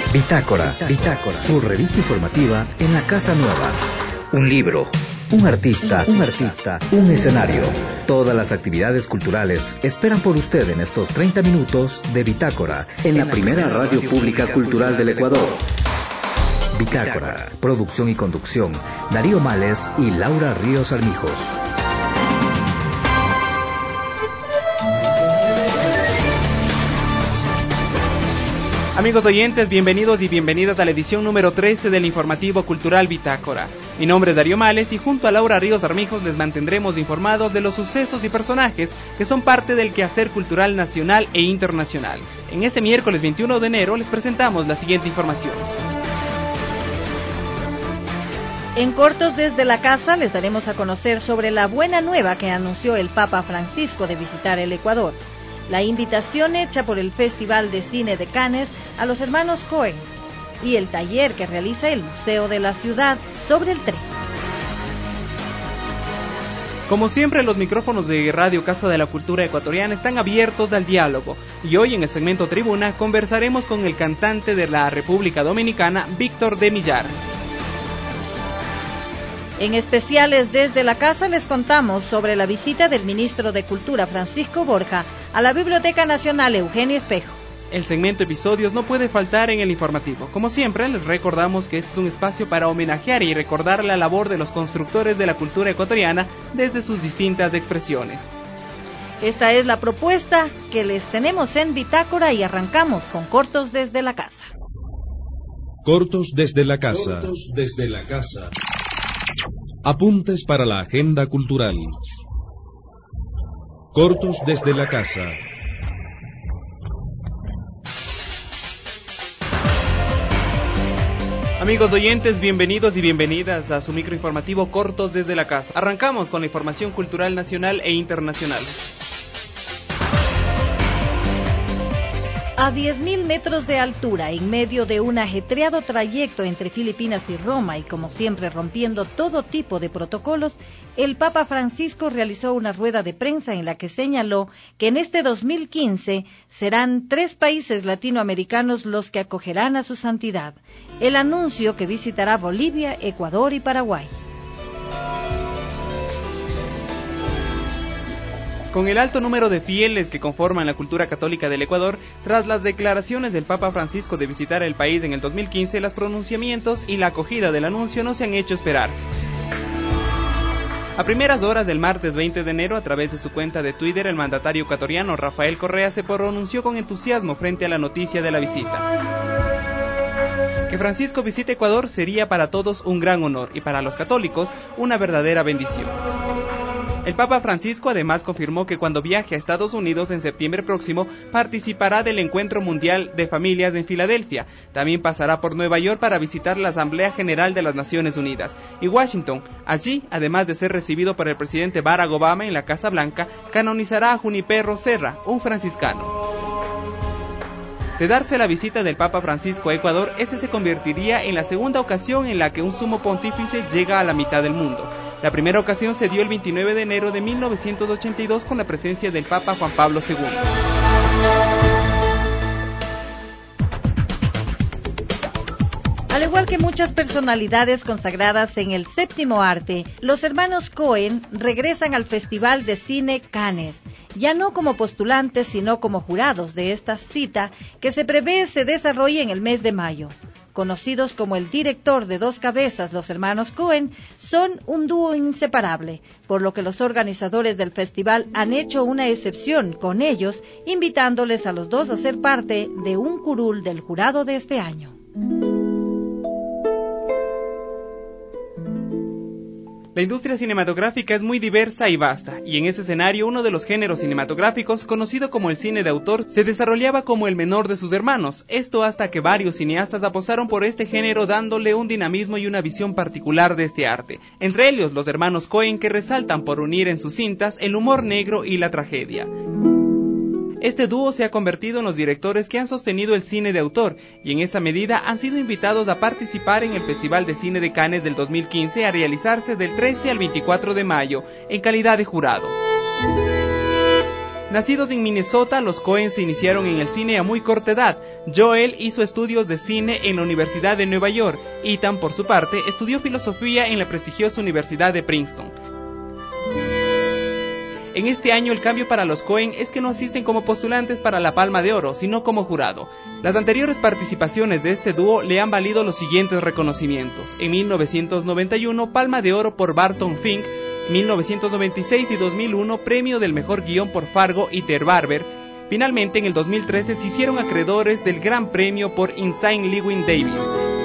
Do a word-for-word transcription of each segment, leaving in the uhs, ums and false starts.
Bitácora, Bitácora, su revista informativa en la Casa Nueva. Un libro, un artista, un artista, un escenario. Todas las actividades culturales esperan por usted en estos treinta minutos de Bitácora, en la primera radio pública cultural del Ecuador. Bitácora, producción y conducción, Darío Males y Laura Ríos Armijos. Amigos oyentes, bienvenidos y bienvenidas a la edición número trece del informativo cultural Bitácora. Mi nombre es Darío Males y junto a Laura Ríos Armijos les mantendremos informados de los sucesos y personajes que son parte del quehacer cultural nacional e internacional. En este miércoles veintiuno de enero les presentamos la siguiente información. En cortos desde la casa les daremos a conocer sobre la buena nueva que anunció el Papa Francisco de visitar el Ecuador. La invitación hecha por el Festival de Cine de Cannes a los hermanos Coen y el taller que realiza el Museo de la Ciudad sobre el tren. Como siempre, los micrófonos de Radio Casa de la Cultura Ecuatoriana están abiertos al diálogo y hoy en el segmento Tribuna conversaremos con el cantante de la República Dominicana, Víctor de Millar. En especiales desde la casa les contamos sobre la visita del ministro de Cultura Francisco Borja a la Biblioteca Nacional Eugenio Espejo. El segmento Episodios no puede faltar en el informativo. Como siempre, les recordamos que este es un espacio para homenajear y recordar la labor de los constructores de la cultura ecuatoriana desde sus distintas expresiones. Esta es la propuesta que les tenemos en Bitácora y arrancamos con Cortos desde la casa. Cortos desde la casa. Cortos desde la casa. Apuntes para la agenda cultural. Cortos desde la casa. Amigos oyentes, bienvenidos y bienvenidas a su microinformativo Cortos desde la casa. Arrancamos con la información cultural nacional e internacional. A diez mil metros de altura, en medio de un ajetreado trayecto entre Filipinas y Roma y como siempre rompiendo todo tipo de protocolos, el Papa Francisco realizó una rueda de prensa en la que señaló que en este dos mil quince serán tres países latinoamericanos los que acogerán a su santidad. El anuncio que visitará Bolivia, Ecuador y Paraguay. Con el alto número de fieles que conforman la cultura católica del Ecuador, tras las declaraciones del Papa Francisco de visitar el país en el dos mil quince, los pronunciamientos y la acogida del anuncio no se han hecho esperar. A primeras horas del martes veinte de enero, a través de su cuenta de Twitter, el mandatario ecuatoriano Rafael Correa se pronunció con entusiasmo frente a la noticia de la visita. Que Francisco visite Ecuador sería para todos un gran honor y para los católicos una verdadera bendición. El Papa Francisco además confirmó que cuando viaje a Estados Unidos en septiembre próximo participará del Encuentro Mundial de Familias en Filadelfia. También pasará por Nueva York para visitar la Asamblea General de las Naciones Unidas y Washington. Allí, además de ser recibido por el presidente Barack Obama en la Casa Blanca, canonizará a Juniperro Serra, un franciscano. De darse la visita del Papa Francisco a Ecuador, este se convertiría en la segunda ocasión en la que un sumo pontífice llega a la mitad del mundo. La primera ocasión se dio el veintinueve de enero de mil novecientos ochenta y dos con la presencia del Papa Juan Pablo segundo. Al igual que muchas personalidades consagradas en el séptimo arte, los hermanos Coen regresan al Festival de Cine Cannes, ya no como postulantes sino como jurados de esta cita que se prevé se desarrolle en el mes de mayo. Conocidos como el director de dos cabezas, los hermanos Coen son un dúo inseparable, por lo que los organizadores del festival han hecho una excepción con ellos, invitándoles a los dos a ser parte de un curul del jurado de este año. La industria cinematográfica es muy diversa y vasta, y en ese escenario uno de los géneros cinematográficos, conocido como el cine de autor, se desarrollaba como el menor de sus hermanos, esto hasta que varios cineastas apostaron por este género dándole un dinamismo y una visión particular de este arte, entre ellos los hermanos Coen, que resaltan por unir en sus cintas el humor negro y la tragedia. Este dúo se ha convertido en los directores que han sostenido el cine de autor y en esa medida han sido invitados a participar en el Festival de Cine de Cannes del dos mil quince a realizarse del trece al veinticuatro de mayo en calidad de jurado. Nacidos en Minnesota, los Coen se iniciaron en el cine a muy corta edad. Joel hizo estudios de cine en la Universidad de Nueva York. Ethan, por su parte, estudió filosofía en la prestigiosa Universidad de Princeton. En este año el cambio para los Coen es que no asisten como postulantes para la Palma de Oro, sino como jurado. Las anteriores participaciones de este dúo le han valido los siguientes reconocimientos. En mil novecientos noventa y uno, Palma de Oro por Barton Fink. mil novecientos noventa y seis y dos mil uno, premio del mejor guión por Fargo y Ter Barber. Finalmente, en el dos mil trece se hicieron acreedores del Gran Premio por Insane Llewyn Davis.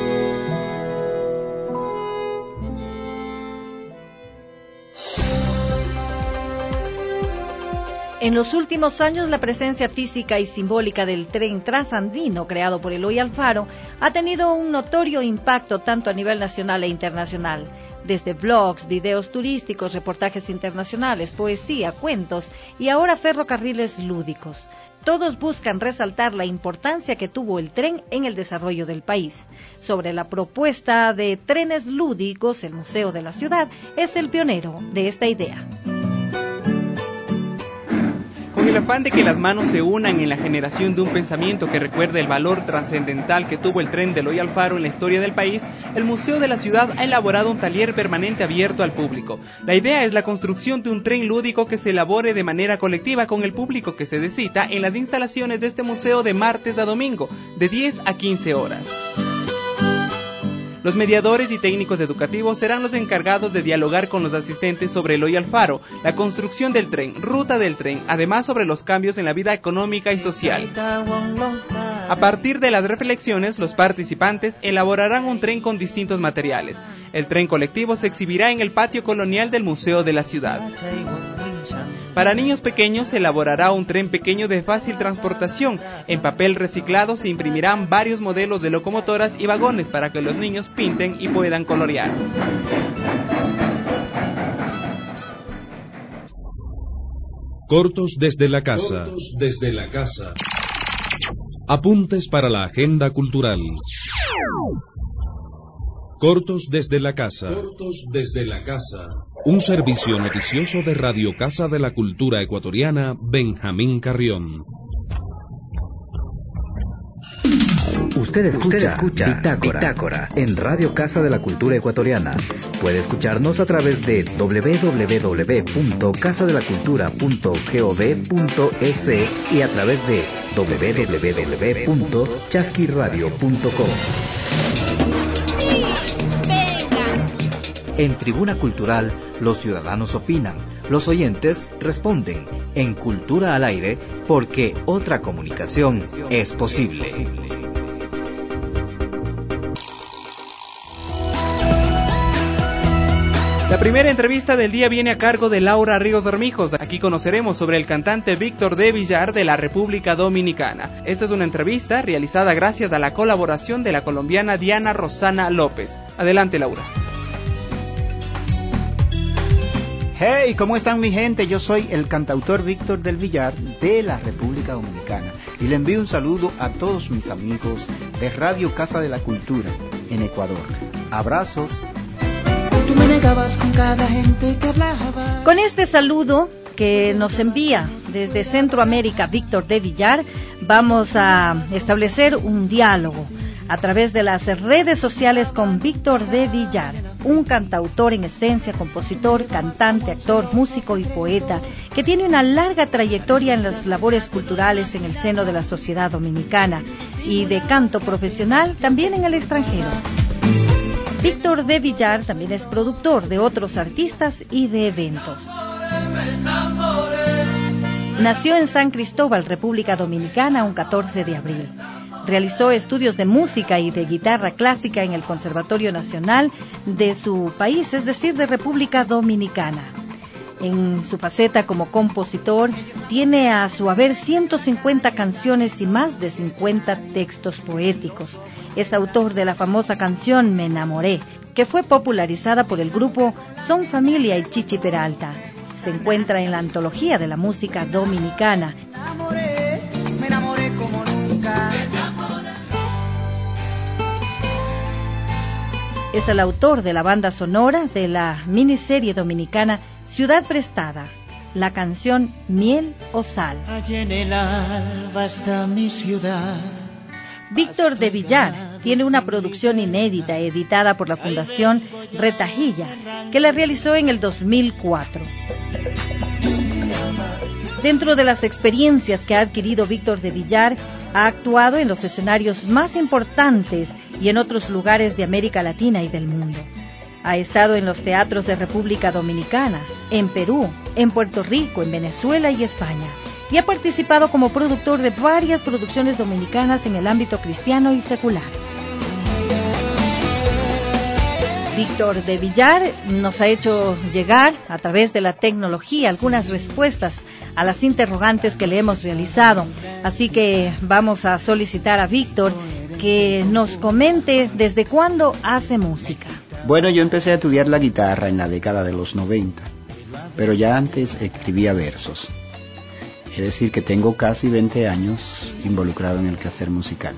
En los últimos años, la presencia física y simbólica del tren trasandino creado por Eloy Alfaro ha tenido un notorio impacto tanto a nivel nacional e internacional. Desde blogs, videos turísticos, reportajes internacionales, poesía, cuentos y ahora ferrocarriles lúdicos. Todos buscan resaltar la importancia que tuvo el tren en el desarrollo del país. Sobre la propuesta de trenes lúdicos, el Museo de la Ciudad es el pionero de esta idea. Con el afán de que las manos se unan en la generación de un pensamiento que recuerde el valor trascendental que tuvo el tren de Eloy Alfaro en la historia del país, el Museo de la Ciudad ha elaborado un taller permanente abierto al público. La idea es la construcción de un tren lúdico que se elabore de manera colectiva con el público que se descita en las instalaciones de este museo de martes a domingo, de diez a quince horas. Los mediadores y técnicos educativos serán los encargados de dialogar con los asistentes sobre Eloy Alfaro, la construcción del tren, ruta del tren, además sobre los cambios en la vida económica y social. A partir de las reflexiones, los participantes elaborarán un tren con distintos materiales. El tren colectivo se exhibirá en el patio colonial del Museo de la Ciudad. Para niños pequeños se elaborará un tren pequeño de fácil transportación. En papel reciclado se imprimirán varios modelos de locomotoras y vagones para que los niños pinten y puedan colorear. Cortos desde la casa. Cortos desde la casa. Apuntes para la agenda cultural. Cortos desde la casa. Cortos desde la casa. Un servicio noticioso de Radio Casa de la Cultura Ecuatoriana, Benjamín Carrión. Usted escucha, Usted escucha Bitácora, Bitácora en Radio Casa de la Cultura Ecuatoriana. Puede escucharnos a través de doble u doble u doble u punto casa de la cultura punto gov punto es y a través de doble u doble u doble u punto chasquiradio punto com. En Tribuna Cultural, los ciudadanos opinan, los oyentes responden. En Cultura al Aire, porque otra comunicación es posible. La primera entrevista del día viene a cargo de Laura Ríos Armijos. Aquí conoceremos sobre el cantante Víctor de Villar de la República Dominicana. Esta es una entrevista realizada gracias a la colaboración de la colombiana Diana Rosana López. Adelante, Laura. Hey, ¿cómo están mi gente? Yo soy el cantautor Víctor del Villar de la República Dominicana y le envío un saludo a todos mis amigos de Radio Casa de la Cultura en Ecuador. Abrazos. Tú me negabas con cada gente que hablaba. Con este saludo que nos envía desde Centroamérica Víctor de Villar, vamos a establecer un diálogo a través de las redes sociales con Víctor de Villar, un cantautor en esencia, compositor, cantante, actor, músico y poeta, que tiene una larga trayectoria en las labores culturales en el seno de la sociedad dominicana y de canto profesional también en el extranjero. Víctor de Villar también es productor de otros artistas y de eventos. Nació en San Cristóbal, República Dominicana, un catorce de abril. Realizó estudios de música y de guitarra clásica en el Conservatorio Nacional de su país, es decir, de República Dominicana. En su faceta como compositor, tiene a su haber ciento cincuenta canciones y más de cincuenta textos poéticos. Es autor de la famosa canción Me Enamoré, que fue popularizada por el grupo Son Familia y Chichi Peralta. Se encuentra en la antología de la música dominicana. Me enamoré como nunca. Es el autor de la banda sonora de la miniserie dominicana Ciudad Prestada. la canción Miel o Sal. Allí en el alba está mi ciudad. Víctor de Villar tiene una producción inédita editada por la Fundación Retajilla, que la realizó en el dos mil cuatro. Dentro de las experiencias que ha adquirido Víctor de Villar, ha actuado en los escenarios más importantes y en otros lugares de América Latina y del mundo. Ha estado en los teatros de República Dominicana, en Perú, en Puerto Rico, en Venezuela y España. Y ha participado como productor de varias producciones dominicanas en el ámbito cristiano y secular. Víctor de Villar nos ha hecho llegar, a través de la tecnología, algunas respuestas a las interrogantes que le hemos realizado. Así que vamos a solicitar a Víctor que nos comente desde cuándo hace música. Bueno, yo empecé a estudiar la guitarra en la década de los noventa, pero ya antes escribía versos. Es decir, que tengo casi veinte años involucrado en el quehacer musical.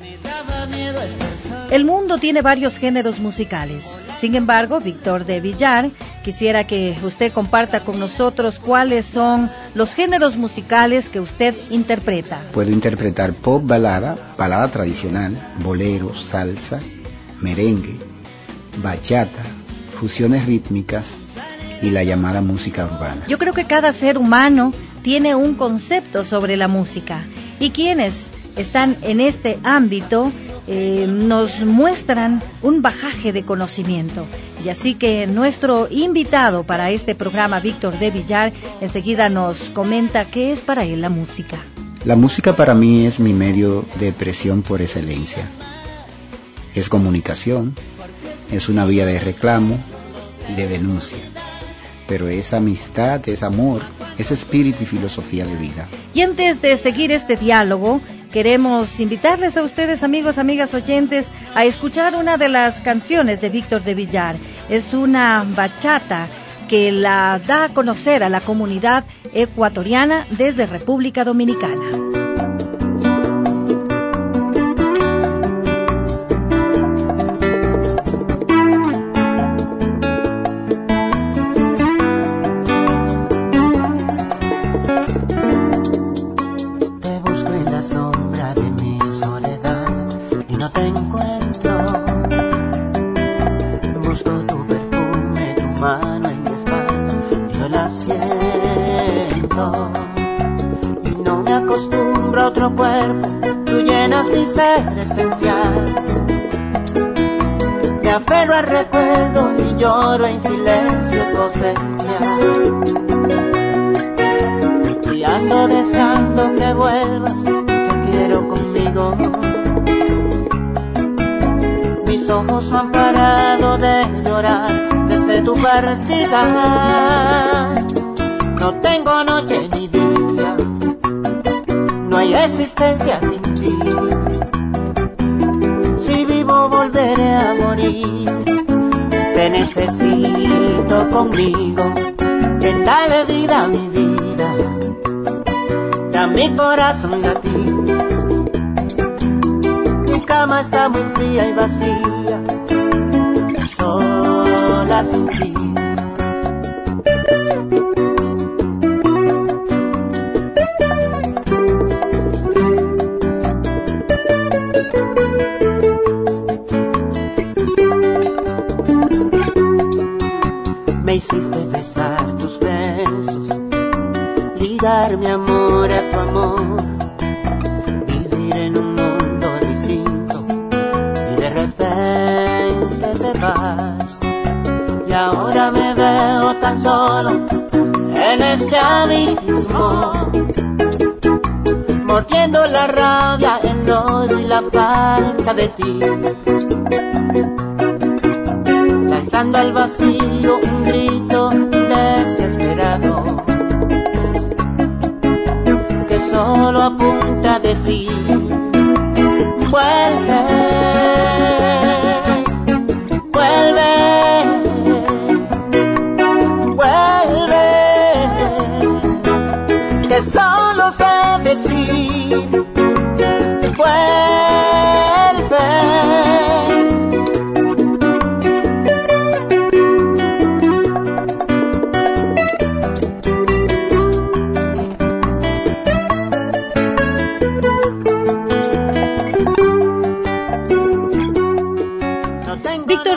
El mundo tiene varios géneros musicales. Sin embargo, Víctor de Villar, quisiera que usted comparta con nosotros cuáles son los géneros musicales que usted interpreta. Puedo interpretar pop balada, balada tradicional, boleros, salsa, merengue, bachata, fusiones rítmicas y la llamada música urbana. Yo creo que cada ser humano tiene un concepto sobre la música, y quienes están en este ámbito eh, nos muestran un bagaje de conocimiento. Y así que nuestro invitado para este programa, Víctor de Villar, enseguida nos comenta qué es para él la música. La música para mí es mi medio de expresión por excelencia. Es comunicación, es una vía de reclamo y de denuncia. Pero es amistad, es amor, es espíritu y filosofía de vida. Y antes de seguir este diálogo, queremos invitarles a ustedes, amigos, amigas oyentes, a escuchar una de las canciones de Víctor de Villar. Es una bachata que la da a conocer a la comunidad ecuatoriana desde República Dominicana. No tengo noche ni día, no hay existencia sin ti. Si vivo volveré a morir, te necesito conmigo. Que dale vida a mi vida, y a mi corazón latir. Mi cama está muy fría y vacía, sola sin ti. Me hiciste besar tus besos, ligar mi amor a tu amor, vivir en un mundo distinto, y de repente te vas. Y ahora me veo tan solo en este abismo, mordiendo la rabia, el odio y la falta de ti, lanzando al vacío un grito desesperado que solo apunta a decir: vuelve, vuelve, vuelve, que solo sé decir: vuelve.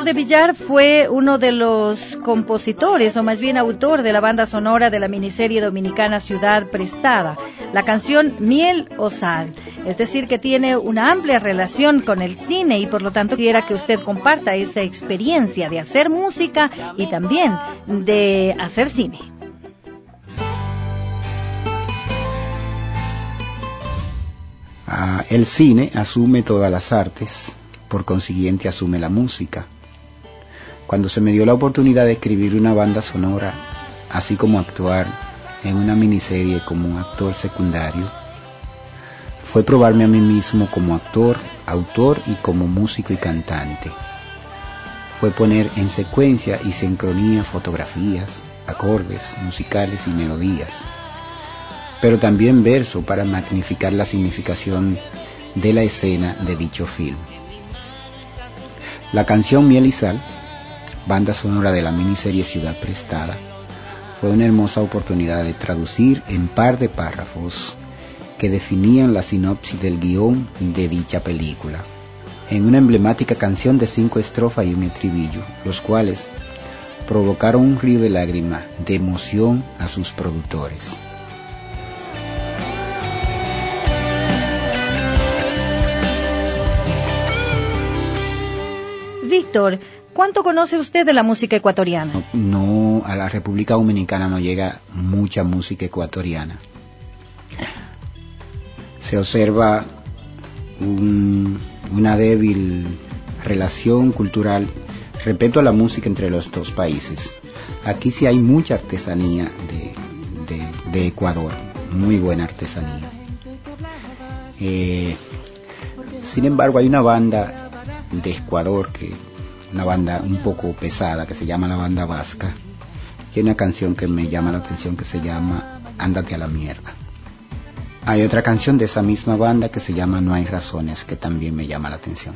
de Villar fue uno de los compositores, o más bien autor de la banda sonora de la miniserie dominicana Ciudad Prestada, la canción Miel o Sal. Es decir, que tiene una amplia relación con el cine y por lo tanto quiera que usted comparta esa experiencia de hacer música y también de hacer cine. Ah, el cine asume todas las artes, por consiguiente asume la música. Cuando se me dio la oportunidad de escribir una banda sonora, así como actuar en una miniserie como actor secundario, fue probarme a mí mismo como actor, autor y como músico y cantante. Fue poner en secuencia y sincronía fotografías, acordes musicales y melodías, pero también verso para magnificar la significación de la escena de dicho film. La canción Miel y Sal, banda sonora de la miniserie Ciudad Prestada, fue una hermosa oportunidad de traducir en par de párrafos que definían la sinopsis del guión de dicha película, en una emblemática canción de cinco estrofas y un estribillo, los cuales provocaron un río de lágrimas de emoción a sus productores. Víctor, ¿cuánto conoce usted de la música ecuatoriana? No, a la República Dominicana no llega mucha música ecuatoriana. Se observa un, una débil relación cultural respecto a la música entre los dos países. Aquí sí hay mucha artesanía de, de, de Ecuador, muy buena artesanía. Eh, sin embargo, hay una banda de Ecuador, que una banda un poco pesada que se llama la Banda Vasca, que hay una canción que me llama la atención que se llama Ándate a la mierda. Hay otra canción de esa misma banda que se llama No hay razones, que también me llama la atención.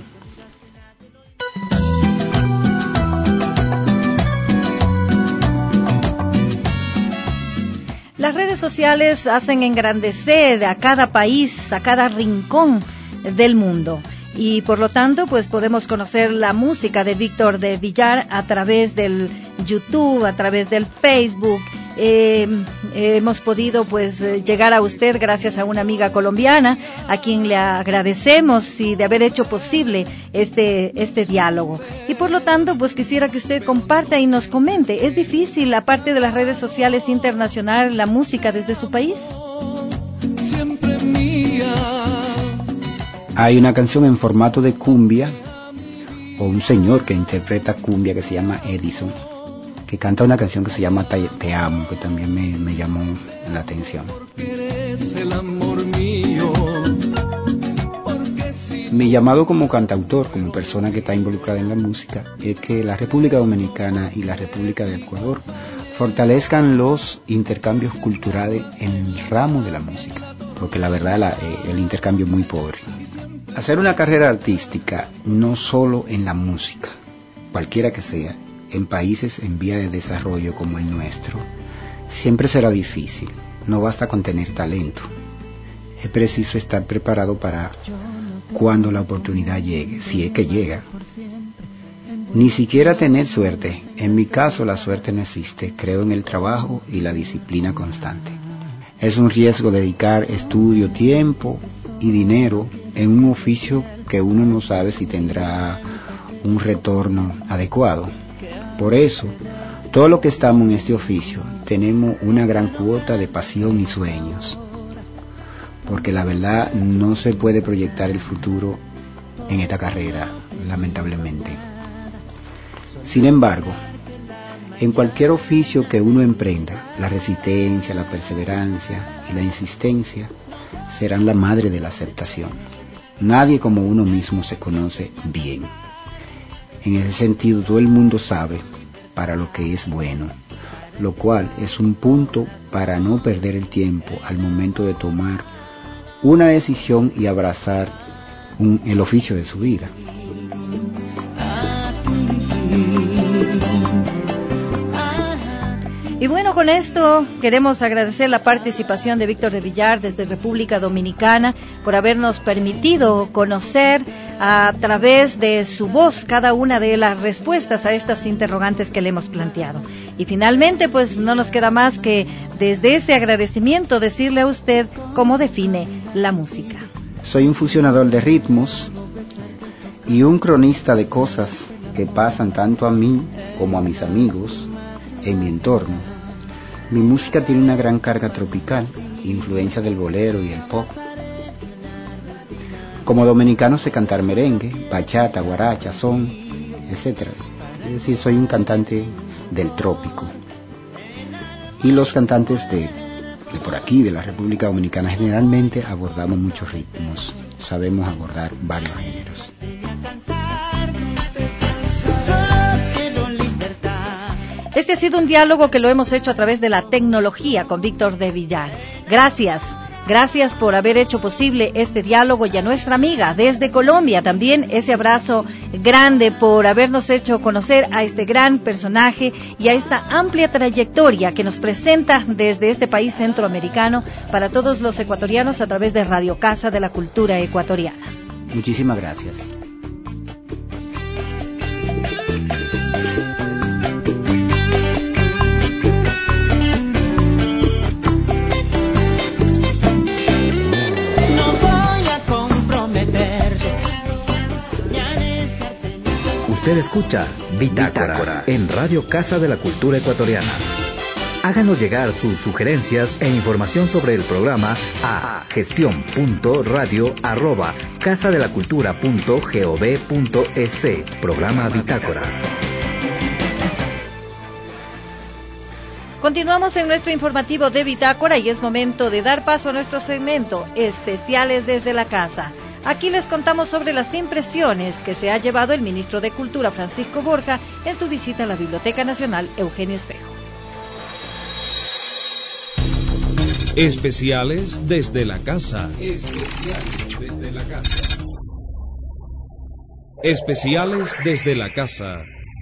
Las redes sociales hacen engrandecer a cada país, a cada rincón del mundo. Y por lo tanto, pues podemos conocer la música de Víctor de Villar a través del YouTube, a través del Facebook. Eh, eh, hemos podido pues llegar a usted gracias a una amiga colombiana, a quien le agradecemos y de haber hecho posible este este diálogo. Y por lo tanto, pues quisiera que usted comparta y nos comente. ¿Es difícil, aparte de las redes sociales, internacional la música desde su país? Siempre mía. Hay una canción en formato de cumbia, o un señor que interpreta cumbia que se llama Edison, que canta una canción que se llama Te, Te Amo, que también me, me llamó la atención. Eres el amor mío. Mi llamado como cantautor, como persona que está involucrada en la música, es que la República Dominicana y la República de Ecuador fortalezcan los intercambios culturales en el ramo de la música, porque la verdad la, eh, el intercambio es muy pobre. Hacer una carrera artística no solo en la música, cualquiera que sea, en países en vía de desarrollo como el nuestro, siempre será difícil. No basta con tener talento. Es preciso estar preparado para cuando la oportunidad llegue, si es que llega. Ni siquiera tener suerte. En mi caso la suerte no existe. Creo en el trabajo y la disciplina constante. Es un riesgo dedicar estudio, tiempo y dinero en un oficio que uno no sabe si tendrá un retorno adecuado. Por eso, todos los que estamos en este oficio tenemos una gran cuota de pasión y sueños, porque la verdad no se puede proyectar el futuro en esta carrera, lamentablemente. Sin embargo, en cualquier oficio que uno emprenda, la resistencia, la perseverancia y la insistencia serán la madre de la aceptación. Nadie como uno mismo se conoce bien. En ese sentido, todo el mundo sabe para lo que es bueno, lo cual es un punto para no perder el tiempo al momento de tomar una decisión y abrazar un, el oficio de su vida. Y bueno, con esto queremos agradecer la participación de Víctor de Villar desde República Dominicana por habernos permitido conocer a través de su voz cada una de las respuestas a estas interrogantes que le hemos planteado. Y finalmente, pues no nos queda más que desde ese agradecimiento decirle a usted cómo define la música. Soy un fusionador de ritmos y un cronista de cosas que pasan tanto a mí como a mis amigos en mi entorno. Mi música tiene una gran carga tropical, influencia del bolero y el pop. Como dominicano sé cantar merengue, bachata, guaracha, son, etcétera. Es decir, soy un cantante del trópico. Y los cantantes de, de por aquí, de la República Dominicana, generalmente abordamos muchos ritmos, sabemos abordar varios géneros. Este ha sido un diálogo que lo hemos hecho a través de la tecnología con Víctor de Villar. Gracias. Gracias por haber hecho posible este diálogo, y a nuestra amiga desde Colombia también ese abrazo grande por habernos hecho conocer a este gran personaje y a esta amplia trayectoria que nos presenta desde este país centroamericano para todos los ecuatorianos a través de Radio Casa de la Cultura Ecuatoriana. Muchísimas gracias. Usted escucha Bitácora, Bitácora en Radio Casa de la Cultura Ecuatoriana. Háganos llegar sus sugerencias e información sobre el programa a gestión punto radio arroba casa de la cultura punto gov punto es. Programa Bitácora. Continuamos en nuestro informativo de Bitácora y es momento de dar paso a nuestro segmento Especiales desde la Casa. Aquí les contamos sobre las impresiones que se ha llevado el ministro de Cultura, Francisco Borja, en su visita a la Biblioteca Nacional Eugenio Espejo. Especiales desde la casa. Especiales desde la casa. Especiales desde la casa.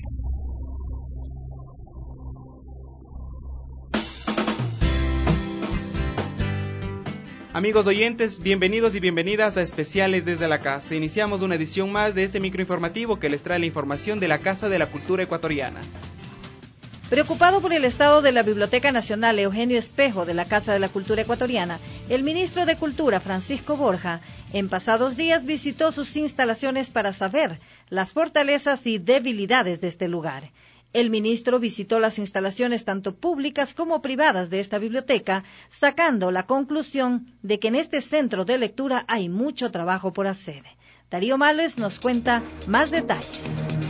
Amigos oyentes, bienvenidos y bienvenidas a Especiales desde la Casa. Iniciamos una edición más de este microinformativo que les trae la información de la Casa de la Cultura Ecuatoriana. Preocupado por el estado de la Biblioteca Nacional Eugenio Espejo de la Casa de la Cultura Ecuatoriana, el ministro de Cultura, Francisco Borja, en pasados días visitó sus instalaciones para saber las fortalezas y debilidades de este lugar. El ministro visitó las instalaciones tanto públicas como privadas de esta biblioteca, sacando la conclusión de que en este centro de lectura hay mucho trabajo por hacer. Darío Males nos cuenta más detalles.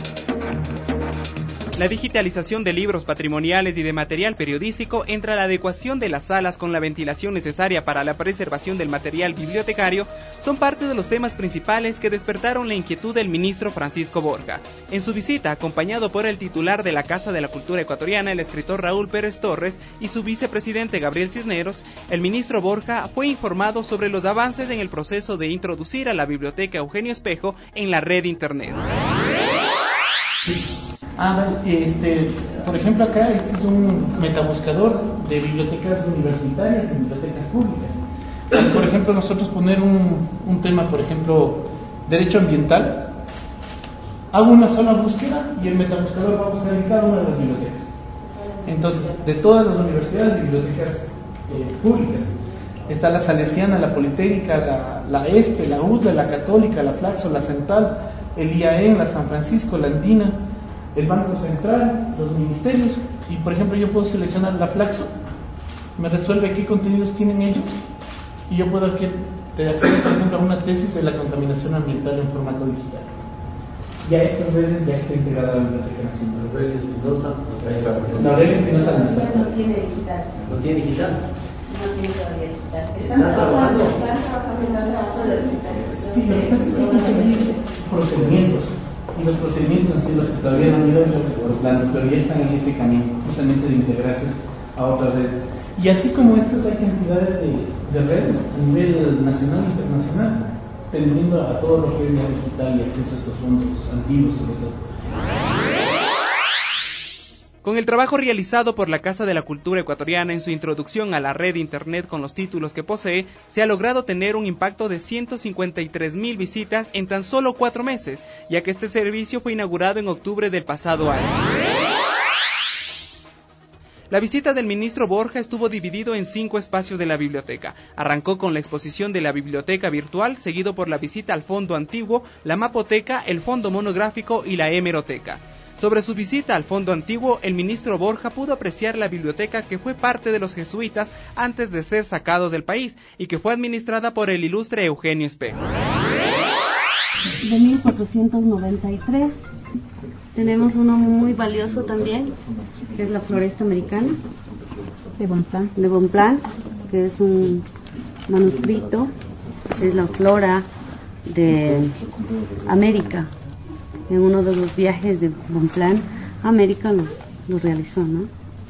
La digitalización de libros patrimoniales y de material periodístico, entre la adecuación de las salas con la ventilación necesaria para la preservación del material bibliotecario, son parte de los temas principales que despertaron la inquietud del ministro Francisco Borja. En su visita, acompañado por el titular de la Casa de la Cultura Ecuatoriana, el escritor Raúl Pérez Torres, y su vicepresidente Gabriel Cisneros, el ministro Borja fue informado sobre los avances en el proceso de introducir a la Biblioteca Eugenio Espejo en la red Internet. Ah, este, por ejemplo acá este es un metabuscador de bibliotecas universitarias y bibliotecas públicas. Por ejemplo, nosotros poner un, un tema, por ejemplo, derecho ambiental, hago una sola búsqueda y el metabuscador va a buscar en cada una de las bibliotecas. Entonces, de todas las universidades y bibliotecas eh, públicas, está la Salesiana, la Politécnica, la, la Este, la U D L A, la Católica, la Flaxo, la Central, el I A E N, la San Francisco, la Andina, el Banco Central, los ministerios, y por ejemplo yo puedo seleccionar la Flaxo, me resuelve qué contenidos tienen ellos, y yo puedo aquí hacer, por ejemplo, una tesis de la contaminación ambiental en formato digital. Ya estas redes ya está integrada a la Biblioteca Nacional. Aurelio Espinosa, la Aurelio Espinosa no tiene digital. ¿No tiene digital? No tiene todavía digital. ¿Están trabajando? Están trabajando en la zona digital. Sí, lo que pasa es que hay que seguir procedimientos. Y los procedimientos en sí los que todavía no han ido explorando, pero ya están en ese camino, justamente de integrarse a otras redes. Y así como estas, hay cantidades de, de redes a nivel nacional e internacional, tendiendo a todo lo que es ya digital y acceso a estos fondos antiguos, sobre todo. Con el trabajo realizado por la Casa de la Cultura Ecuatoriana en su introducción a la red de Internet con los títulos que posee, se ha logrado tener un impacto de ciento cincuenta y tres mil visitas en tan solo cuatro meses, ya que este servicio fue inaugurado en octubre del pasado año. La visita del ministro Borja estuvo dividido en cinco espacios de la biblioteca. Arrancó con la exposición de la biblioteca virtual, seguido por la visita al fondo antiguo, la mapoteca, el fondo monográfico y la hemeroteca. Sobre su visita al fondo antiguo, el ministro Borja pudo apreciar la biblioteca que fue parte de los jesuitas antes de ser sacados del país y que fue administrada por el ilustre Eugenio Espejo. De mil cuatrocientos noventa y tres tenemos uno muy valioso también, que es la Floresta Americana de Bonpland, de Bonpland, que es un manuscrito, es la flora de América. En uno de los viajes de Bonpland a América lo, lo realizó, ¿no?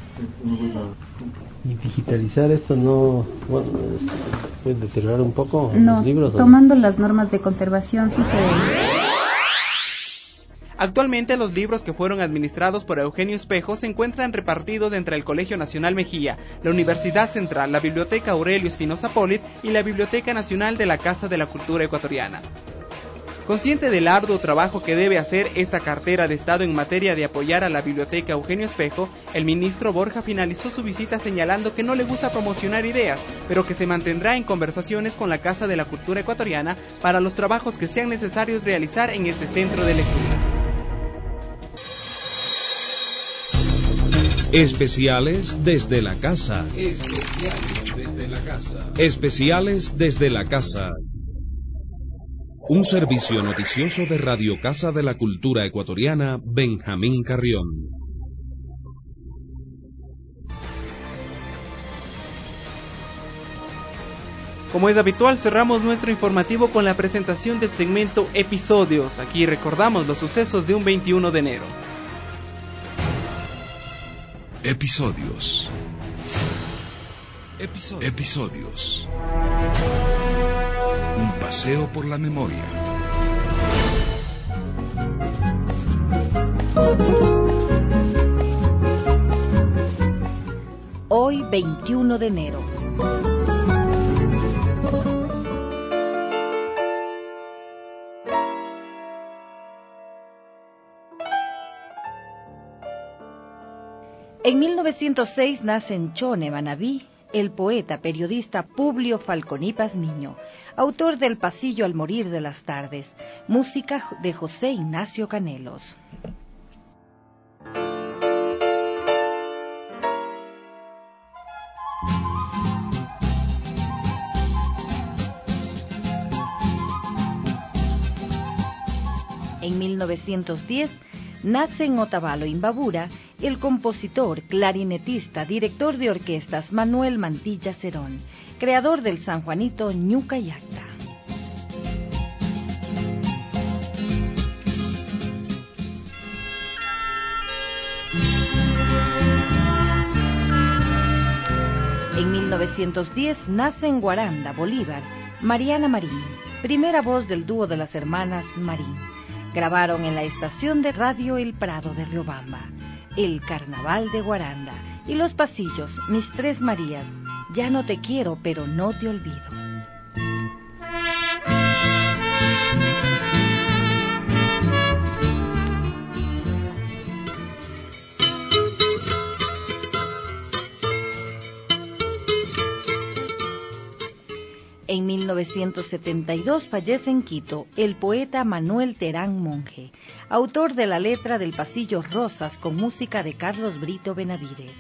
Y digitalizar esto no, bueno, puede deteriorar un poco no, los libros. Tomando ¿no? las normas de conservación, sí se... Actualmente los libros que fueron administrados por Eugenio Espejo se encuentran repartidos entre el Colegio Nacional Mejía, la Universidad Central, la Biblioteca Aurelio Espinosa Polit y la Biblioteca Nacional de la Casa de la Cultura Ecuatoriana. Consciente del arduo trabajo que debe hacer esta cartera de Estado en materia de apoyar a la Biblioteca Eugenio Espejo, el ministro Borja finalizó su visita señalando que no le gusta promocionar ideas, pero que se mantendrá en conversaciones con la Casa de la Cultura Ecuatoriana para los trabajos que sean necesarios realizar en este centro de lectura. Especiales desde la casa. Especiales desde la casa. Especiales desde la casa. Un servicio noticioso de Radio Casa de la Cultura Ecuatoriana, Benjamín Carrión. Como es habitual, cerramos nuestro informativo con la presentación del segmento Episodios. Aquí recordamos los sucesos de un veintiuno de enero. Episodios. Episodios. Episodios. Un paseo por la memoria. Hoy, veintiuno de enero. En mil novecientos seis nace en Chone, Manabí, el poeta, periodista Publio Falconi Pazmiño, autor del Pasillo al morir de las tardes, música de José Ignacio Canelos. En mil novecientos diez nace en Otavalo, Imbabura, el compositor, clarinetista, director de orquestas Manuel Mantilla Cerón, creador del San Juanito Ñuca Yacta. En mil novecientos diez nace en Guaranda, Bolívar, Mariana Marín, primera voz del dúo de las hermanas Marín. Grabaron en la estación de radio El Prado de Riobamba, El Carnaval de Guaranda y Los Pasillos, Mis Tres Marías, Ya no te quiero, pero no te olvido. En mil novecientos setenta y dos fallece en Quito el poeta Manuel Terán Monge, autor de la letra del Pasillo Rosas con música de Carlos Brito Benavides.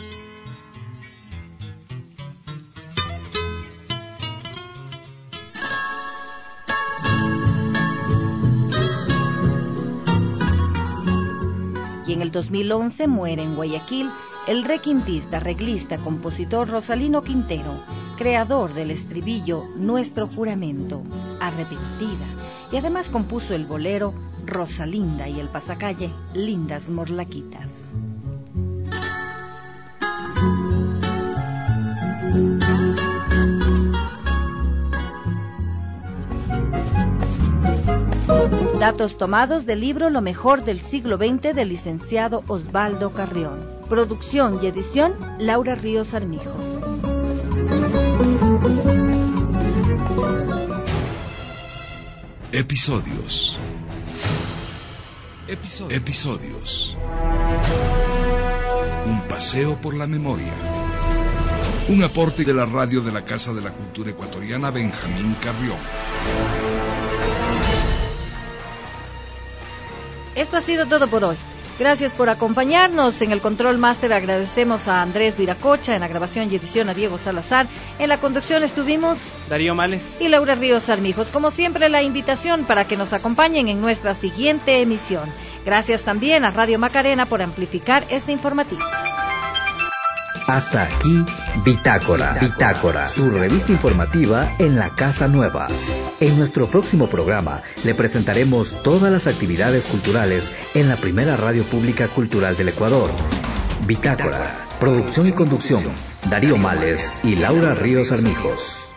Y en el dos mil once muere en Guayaquil el requintista, arreglista, compositor Rosalino Quintero, creador del estribillo Nuestro Juramento, Arrepentida, y además compuso el bolero Rosalinda y el pasacalle Lindas Morlaquitas. Datos tomados del libro Lo mejor del siglo veinte del licenciado Osvaldo Carrión. Producción y edición, Laura Ríos Armijo. Episodios. Episodios. Episodios. Un paseo por la memoria. Un aporte de la radio de la Casa de la Cultura Ecuatoriana Benjamín Carrión. Esto ha sido todo por hoy. Gracias por acompañarnos. En el Control Master agradecemos a Andrés Viracocha, en la grabación y edición a Diego Salazar. En la conducción estuvimos Darío Males y Laura Ríos Armijos. Como siempre, la invitación para que nos acompañen en nuestra siguiente emisión. Gracias también a Radio Macarena por amplificar este informativo. Hasta aquí, Bitácora, Bitácora, su revista informativa en la Casa Nueva. En nuestro próximo programa le presentaremos todas las actividades culturales en la primera radio pública cultural del Ecuador. Bitácora, producción y conducción, Darío Males y Laura Ríos Armijos.